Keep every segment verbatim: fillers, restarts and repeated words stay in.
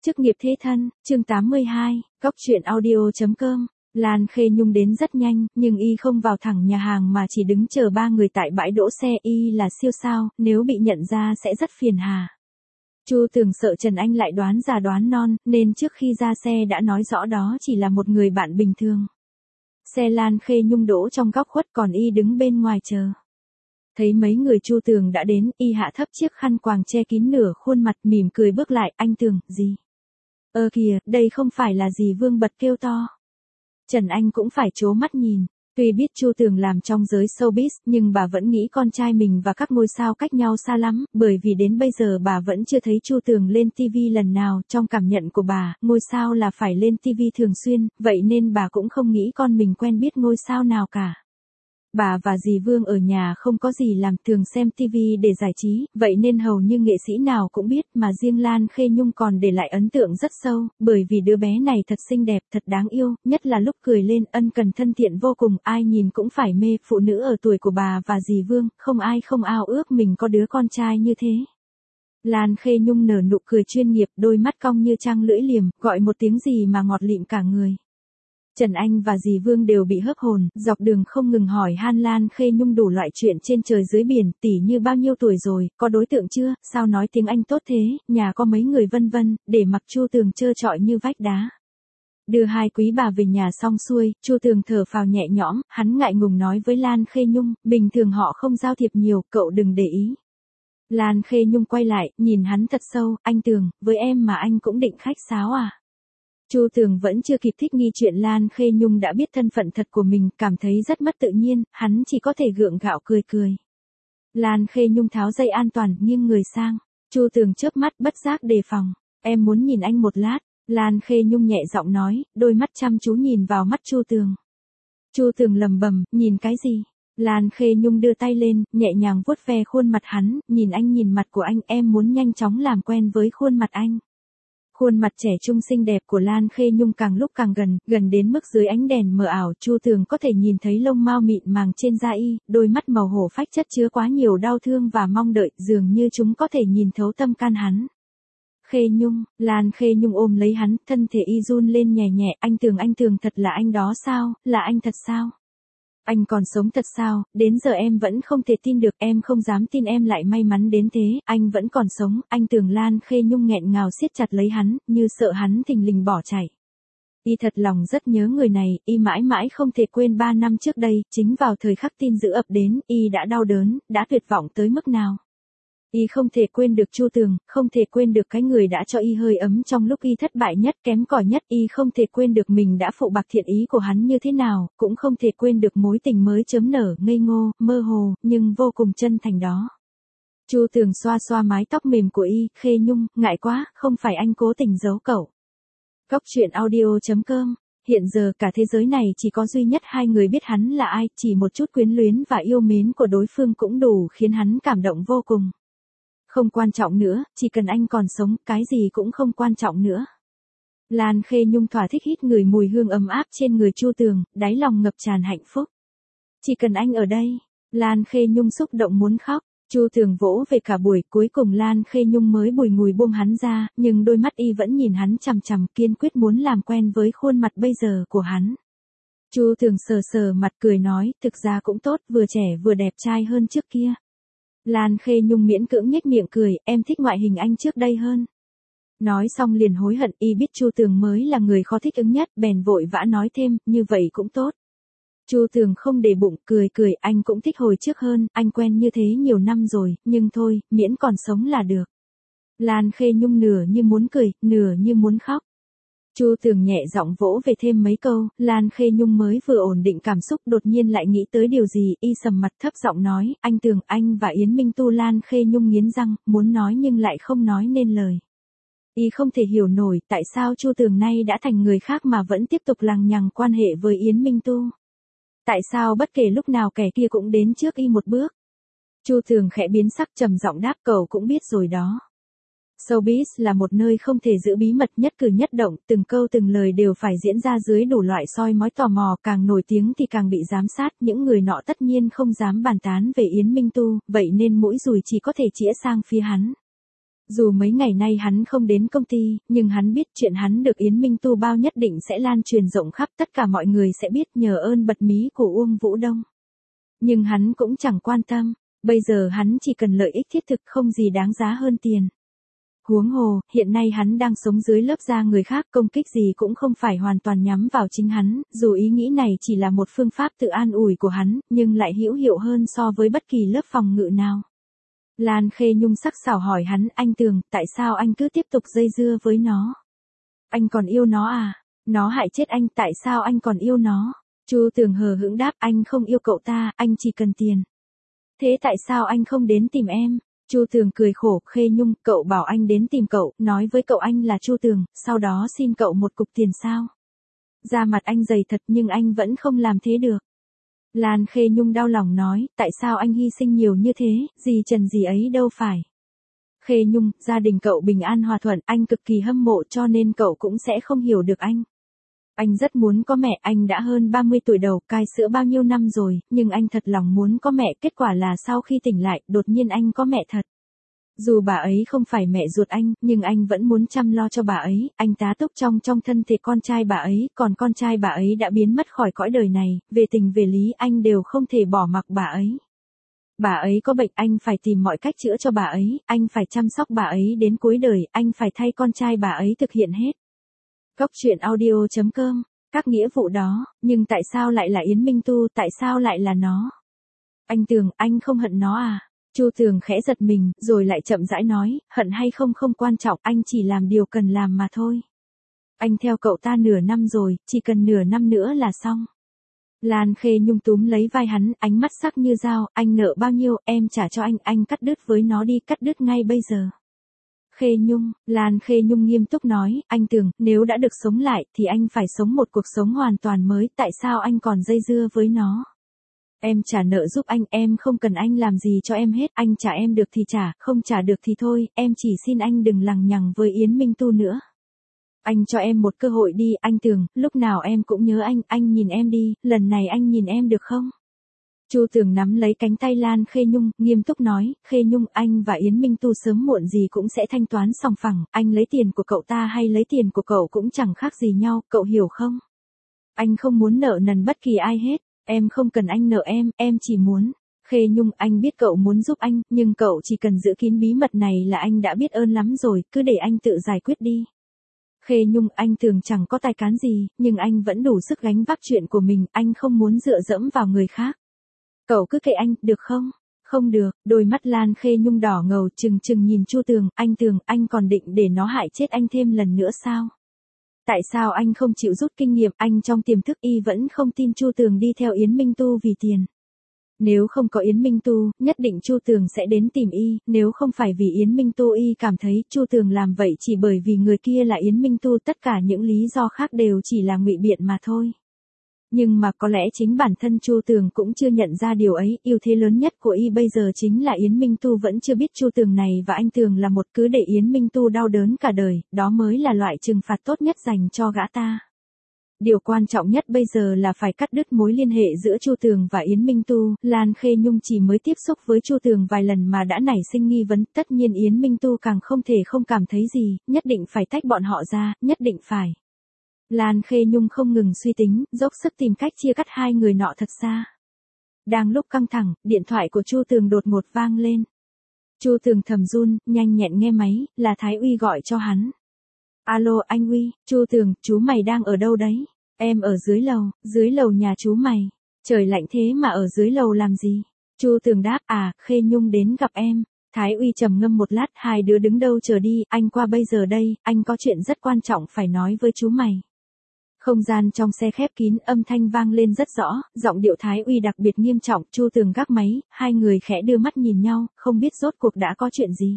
Chức nghiệp thế thân, chương tám mươi hai, góc truyện audio.com. Lan Khê Nhung đến rất nhanh, nhưng y không vào thẳng nhà hàng mà chỉ đứng chờ ba người tại bãi đỗ xe. Y là siêu sao, nếu bị nhận ra sẽ rất phiền hà. Chu Tường sợ Trần Anh lại đoán già đoán non, nên trước khi ra xe đã nói rõ đó chỉ là một người bạn bình thường. Xe Lan Khê Nhung đỗ trong góc khuất, còn y đứng bên ngoài chờ. Thấy mấy người Chu Tường đã đến, y hạ thấp chiếc khăn quàng che kín nửa khuôn mặt, mỉm cười bước lại. Anh Tường, gì? Ơ kìa, đây không phải là gì Vương bật kêu to. Trần Anh cũng phải trố mắt nhìn. Tuy biết Chu Tường làm trong giới showbiz, nhưng bà vẫn nghĩ con trai mình và các ngôi sao cách nhau xa lắm, bởi vì đến bây giờ bà vẫn chưa thấy Chu Tường lên ti vi lần nào. Trong cảm nhận của bà, ngôi sao là phải lên ti vi thường xuyên, vậy nên bà cũng không nghĩ con mình quen biết ngôi sao nào cả. Bà và dì Vương ở nhà không có gì làm, thường xem ti vi để giải trí, vậy nên hầu như nghệ sĩ nào cũng biết, mà riêng Lan Khê Nhung còn để lại ấn tượng rất sâu, bởi vì đứa bé này thật xinh đẹp, thật đáng yêu, nhất là lúc cười lên ân cần thân thiện vô cùng, ai nhìn cũng phải mê. Phụ nữ ở tuổi của bà và dì Vương, không ai không ao ước mình có đứa con trai như thế. Lan Khê Nhung nở nụ cười chuyên nghiệp, đôi mắt cong như trăng lưỡi liềm, gọi một tiếng gì mà ngọt lịm cả người. Trần Anh và dì Vương đều bị hớp hồn, dọc đường không ngừng hỏi han Lan Khê Nhung đủ loại chuyện trên trời dưới biển, tỷ như bao nhiêu tuổi rồi, có đối tượng chưa, sao nói tiếng Anh tốt thế, nhà có mấy người vân vân, để mặc Chu Tường trơ trọi như vách đá. Đưa hai quý bà về nhà xong xuôi, Chu Tường thở phào nhẹ nhõm, hắn ngại ngùng nói với Lan Khê Nhung, bình thường họ không giao thiệp nhiều, cậu đừng để ý. Lan Khê Nhung quay lại, nhìn hắn thật sâu, anh Tường, với em mà anh cũng định khách sáo à? Chu Tường vẫn chưa kịp thích nghi chuyện Lan Khê Nhung đã biết thân phận thật của mình, cảm thấy rất mất tự nhiên, hắn chỉ có thể gượng gạo cười cười. Lan Khê Nhung tháo dây an toàn, nghiêng người sang. Chu Tường chớp mắt bất giác đề phòng. Em muốn nhìn anh một lát. Lan Khê Nhung nhẹ giọng nói, đôi mắt chăm chú nhìn vào mắt Chu Tường. Chu Tường lầm bầm, nhìn cái gì? Lan Khê Nhung đưa tay lên, nhẹ nhàng vuốt ve khuôn mặt hắn, nhìn anh nhìn mặt của anh, em muốn nhanh chóng làm quen với khuôn mặt anh. Khuôn mặt trẻ trung xinh đẹp của Lan Khê Nhung càng lúc càng gần, gần đến mức dưới ánh đèn mờ ảo, Chu Tường có thể nhìn thấy lông mao mịn màng trên da y, đôi mắt màu hổ phách chất chứa quá nhiều đau thương và mong đợi, dường như chúng có thể nhìn thấu tâm can hắn. Khê Nhung, Lan Khê Nhung ôm lấy hắn, thân thể y run lên nhẹ nhẹ, anh Tường anh Tường thật là anh đó sao, là anh thật sao? Anh còn sống thật sao, đến giờ em vẫn không thể tin được, em không dám tin em lại may mắn đến thế, anh vẫn còn sống, anh Tường. Lan Khê Nhung nghẹn ngào siết chặt lấy hắn, như sợ hắn thình lình bỏ chạy. Y thật lòng rất nhớ người này, y mãi mãi không thể quên ba năm trước đây, chính vào thời khắc tin dữ ập đến, y đã đau đớn, đã tuyệt vọng tới mức nào. Y không thể quên được Chu Tường, không thể quên được cái người đã cho y hơi ấm trong lúc y thất bại nhất, kém cỏi nhất, y không thể quên được mình đã phụ bạc thiện ý của hắn như thế nào, cũng không thể quên được mối tình mới chớm nở, ngây ngô, mơ hồ, nhưng vô cùng chân thành đó. Chu Tường xoa xoa mái tóc mềm của y, Khê Nhung, ngại quá, không phải anh cố tình giấu cậu. Góc truyện audio.com. Hiện giờ cả thế giới này chỉ có duy nhất hai người biết hắn là ai, chỉ một chút quyến luyến và yêu mến của đối phương cũng đủ khiến hắn cảm động vô cùng. Không quan trọng nữa, chỉ cần anh còn sống, cái gì cũng không quan trọng nữa. Lan Khê Nhung thỏa thích hít ngửi mùi hương ấm áp trên người Chu Tường, đáy lòng ngập tràn hạnh phúc. Chỉ cần anh ở đây, Lan Khê Nhung xúc động muốn khóc. Chu Tường vỗ về cả buổi, cuối cùng Lan Khê Nhung mới bùi ngùi buông hắn ra, nhưng đôi mắt y vẫn nhìn hắn chằm chằm, kiên quyết muốn làm quen với khuôn mặt bây giờ của hắn. Chu Tường sờ sờ mặt cười nói, thực ra cũng tốt, vừa trẻ vừa đẹp trai hơn trước kia. Lan Khê Nhung miễn cưỡng nhếch miệng cười, em thích ngoại hình anh trước đây hơn. Nói xong liền hối hận, y biết Chu Tường mới là người khó thích ứng nhất, bèn vội vã nói thêm, như vậy cũng tốt. Chu Tường không để bụng, cười cười, anh cũng thích hồi trước hơn, anh quen như thế nhiều năm rồi, nhưng thôi, miễn còn sống là được. Lan Khê Nhung nửa như muốn cười, nửa như muốn khóc. Chu Tường nhẹ giọng vỗ về thêm mấy câu, Lan Khê Nhung mới vừa ổn định cảm xúc đột nhiên lại nghĩ tới điều gì, y sầm mặt thấp giọng nói, anh Tường, anh và Yến Minh Tu. Lan Khê Nhung nghiến răng, muốn nói nhưng lại không nói nên lời. Y không thể hiểu nổi tại sao Chu Tường nay đã thành người khác mà vẫn tiếp tục lằng nhằng quan hệ với Yến Minh Tu. Tại sao bất kể lúc nào kẻ kia cũng đến trước y một bước. Chu Tường khẽ biến sắc trầm giọng đáp, cậu cũng biết rồi đó. Showbiz là một nơi không thể giữ bí mật, nhất cử nhất động, từng câu từng lời đều phải diễn ra dưới đủ loại soi mói tò mò, càng nổi tiếng thì càng bị giám sát, những người nọ tất nhiên không dám bàn tán về Yến Minh Tu, vậy nên mũi dùi chỉ có thể chĩa sang phía hắn. Dù mấy ngày nay hắn không đến công ty, nhưng hắn biết chuyện hắn được Yến Minh Tu bao nhất định sẽ lan truyền rộng khắp, tất cả mọi người sẽ biết nhờ ơn bật mí của Uông Vũ Đông. Nhưng hắn cũng chẳng quan tâm, bây giờ hắn chỉ cần lợi ích thiết thực, không gì đáng giá hơn tiền. Huống hồ, hiện nay hắn đang sống dưới lớp da người khác, công kích gì cũng không phải hoàn toàn nhắm vào chính hắn, dù ý nghĩ này chỉ là một phương pháp tự an ủi của hắn, nhưng lại hữu hiệu hơn so với bất kỳ lớp phòng ngự nào. Lan Khê Nhung sắc sảo hỏi hắn, anh Tường, tại sao anh cứ tiếp tục dây dưa với nó? Anh còn yêu nó à? Nó hại chết anh, tại sao anh còn yêu nó? Chu Tường hờ hững đáp, anh không yêu cậu ta, anh chỉ cần tiền. Thế tại sao anh không đến tìm em? Chu Tường cười khổ, Khê Nhung, cậu bảo anh đến tìm cậu, nói với cậu anh là Chu Tường, sau đó xin cậu một cục tiền sao? Da mặt anh dày thật nhưng anh vẫn không làm thế được. Lan Khê Nhung đau lòng nói, tại sao anh hy sinh nhiều như thế, gì trần gì ấy đâu phải. Khê Nhung, gia đình cậu bình an hòa thuận, anh cực kỳ hâm mộ cho nên cậu cũng sẽ không hiểu được anh. Anh rất muốn có mẹ, anh đã hơn ba mươi tuổi đầu, cai sữa bao nhiêu năm rồi, nhưng anh thật lòng muốn có mẹ, kết quả là sau khi tỉnh lại, đột nhiên anh có mẹ thật. Dù bà ấy không phải mẹ ruột anh, nhưng anh vẫn muốn chăm lo cho bà ấy, anh tá túc trong trong thân thể con trai bà ấy, còn con trai bà ấy đã biến mất khỏi cõi đời này, về tình về lý anh đều không thể bỏ mặc bà ấy. Bà ấy có bệnh, anh phải tìm mọi cách chữa cho bà ấy, anh phải chăm sóc bà ấy đến cuối đời, anh phải thay con trai bà ấy thực hiện hết. Góc truyện audio chấm com, các nghĩa vụ đó, nhưng tại sao lại là Yến Minh Tu, tại sao lại là nó? Anh Tường, anh không hận nó à? Chu Tường khẽ giật mình, rồi lại chậm rãi nói, hận hay không không quan trọng, anh chỉ làm điều cần làm mà thôi. Anh theo cậu ta nửa năm rồi, chỉ cần nửa năm nữa là xong. Lan Khê Nhung túm lấy vai hắn, ánh mắt sắc như dao, anh nợ bao nhiêu, em trả cho anh, anh cắt đứt với nó đi, cắt đứt ngay bây giờ. Khê Nhung, Lan Khê Nhung nghiêm túc nói, anh Tường, nếu đã được sống lại, thì anh phải sống một cuộc sống hoàn toàn mới, tại sao anh còn dây dưa với nó? Em trả nợ giúp anh, em không cần anh làm gì cho em hết, anh trả em được thì trả, không trả được thì thôi, em chỉ xin anh đừng lằng nhằng với Yến Minh Tu nữa. Anh cho em một cơ hội đi, anh Tường, lúc nào em cũng nhớ anh, anh nhìn em đi, lần này anh nhìn em được không? Chu Tường nắm lấy cánh tay Lan Khê Nhung, nghiêm túc nói, Khê Nhung, anh và Yến Minh Tu sớm muộn gì cũng sẽ thanh toán sòng phẳng, anh lấy tiền của cậu ta hay lấy tiền của cậu cũng chẳng khác gì nhau, cậu hiểu không? Anh không muốn nợ nần bất kỳ ai hết, em không cần anh nợ em, em chỉ muốn. Khê Nhung, anh biết cậu muốn giúp anh, nhưng cậu chỉ cần giữ kín bí mật này là anh đã biết ơn lắm rồi, cứ để anh tự giải quyết đi. Khê Nhung, anh Tường chẳng có tài cán gì, nhưng anh vẫn đủ sức gánh vác chuyện của mình, anh không muốn dựa dẫm vào người khác. Cậu cứ kệ anh, được không? Không được, đôi mắt Lan Khê Nhung đỏ ngầu trừng trừng nhìn Chu Tường, anh Tường, anh còn định để nó hại chết anh thêm lần nữa sao? Tại sao anh không chịu rút kinh nghiệm, anh trong tiềm thức y vẫn không tin Chu Tường đi theo Yến Minh Tu vì tiền. Nếu không có Yến Minh Tu, nhất định Chu Tường sẽ đến tìm y, nếu không phải vì Yến Minh Tu y cảm thấy Chu Tường làm vậy chỉ bởi vì người kia là Yến Minh Tu, tất cả những lý do khác đều chỉ là ngụy biện mà thôi. Nhưng mà có lẽ chính bản thân Chu Tường cũng chưa nhận ra điều ấy, ưu thế lớn nhất của y bây giờ chính là Yến Minh Tu vẫn chưa biết Chu Tường này và anh Tường là một, cứ để Yến Minh Tu đau đớn cả đời, đó mới là loại trừng phạt tốt nhất dành cho gã ta. Điều quan trọng nhất bây giờ là phải cắt đứt mối liên hệ giữa Chu Tường và Yến Minh Tu, Lan Khê Nhung chỉ mới tiếp xúc với Chu Tường vài lần mà đã nảy sinh nghi vấn, tất nhiên Yến Minh Tu càng không thể không cảm thấy gì, nhất định phải tách bọn họ ra, nhất định phải. Lan Khê Nhung không ngừng suy tính, dốc sức tìm cách chia cắt hai người nọ thật xa. Đang lúc căng thẳng, điện thoại của Chu Tường đột ngột vang lên. Chu Tường thầm run, nhanh nhẹn nghe máy, là Thái Uy gọi cho hắn. Alo anh Uy, Chu Tường, chú mày đang ở đâu đấy? Em ở dưới lầu, dưới lầu nhà chú mày. Trời lạnh thế mà ở dưới lầu làm gì? Chu Tường đáp, à, Khê Nhung đến gặp em. Thái Uy trầm ngâm một lát, hai đứa đứng đâu chờ đi, anh qua bây giờ đây, anh có chuyện rất quan trọng phải nói với chú mày. Không gian trong xe khép kín, âm thanh vang lên rất rõ, giọng điệu Thái Uy đặc biệt nghiêm trọng, Chu Tường gác máy, hai người khẽ đưa mắt nhìn nhau, không biết rốt cuộc đã có chuyện gì.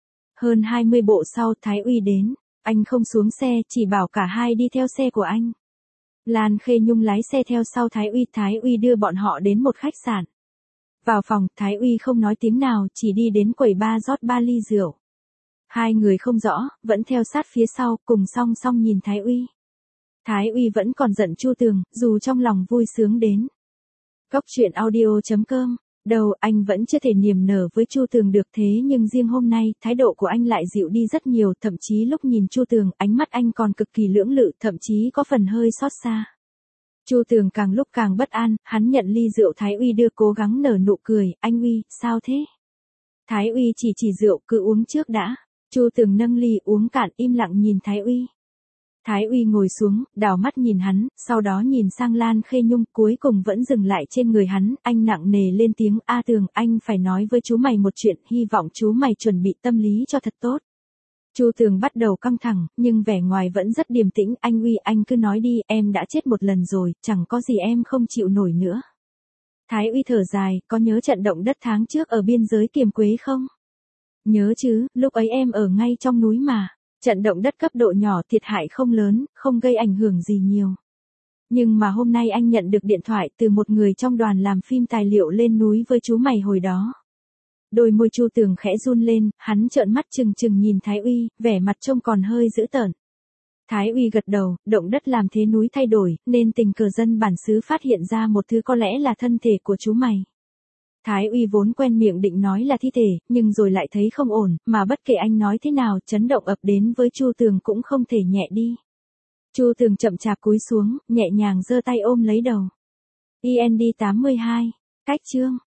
Hơn hai mươi bộ sau, Thái Uy đến, anh không xuống xe, chỉ bảo cả hai đi theo xe của anh. Lan Khê Nhung lái xe theo sau Thái Uy, Thái Uy đưa bọn họ đến một khách sạn. Vào phòng, Thái Uy không nói tiếng nào, chỉ đi đến quầy bar rót ba ly rượu. Hai người không rõ, vẫn theo sát phía sau, cùng song song nhìn Thái Uy. Thái Uy vẫn còn giận Chu Tường, dù trong lòng vui sướng đến. Góc truyện audio chấm com Đâu, anh vẫn chưa thể niềm nở với Chu Tường được, thế nhưng riêng hôm nay, thái độ của anh lại dịu đi rất nhiều, thậm chí lúc nhìn Chu Tường, ánh mắt anh còn cực kỳ lưỡng lự, thậm chí có phần hơi xót xa. Chu Tường càng lúc càng bất an, hắn nhận ly rượu Thái Uy đưa, cố gắng nở nụ cười, anh Uy, sao thế? Thái Uy chỉ chỉ rượu, cứ uống trước đã. Chu Tường nâng ly uống cạn, im lặng nhìn Thái Uy. Thái Uy ngồi xuống, đảo mắt nhìn hắn, sau đó nhìn sang Lan Khê Nhung, cuối cùng vẫn dừng lại trên người hắn, anh nặng nề lên tiếng, A Tường, anh phải nói với chú mày một chuyện, hy vọng chú mày chuẩn bị tâm lý cho thật tốt. Chu Tường bắt đầu căng thẳng, nhưng vẻ ngoài vẫn rất điềm tĩnh, anh Uy, anh cứ nói đi, em đã chết một lần rồi, chẳng có gì em không chịu nổi nữa. Thái Uy thở dài, có nhớ trận động đất tháng trước ở biên giới Kiềm Quế không? Nhớ chứ, lúc ấy em ở ngay trong núi mà. Trận động đất cấp độ nhỏ, thiệt hại không lớn, không gây ảnh hưởng gì nhiều. Nhưng mà hôm nay anh nhận được điện thoại từ một người trong đoàn làm phim tài liệu lên núi với chú mày hồi đó. Đôi môi Chu Tường khẽ run lên, hắn trợn mắt trừng trừng nhìn Thái Uy, vẻ mặt trông còn hơi dữ tợn. Thái Uy gật đầu, động đất làm thế núi thay đổi, nên tình cờ dân bản xứ phát hiện ra một thứ có lẽ là thân thể của chú mày. Thái Uy vốn quen miệng định nói là thi thể, nhưng rồi lại thấy không ổn, mà bất kể anh nói thế nào, chấn động ập đến với Chu Tường cũng không thể nhẹ đi. Chu Tường chậm chạp cúi xuống, nhẹ nhàng giơ tay ôm lấy đầu. i en đê tám mươi hai, cách chương.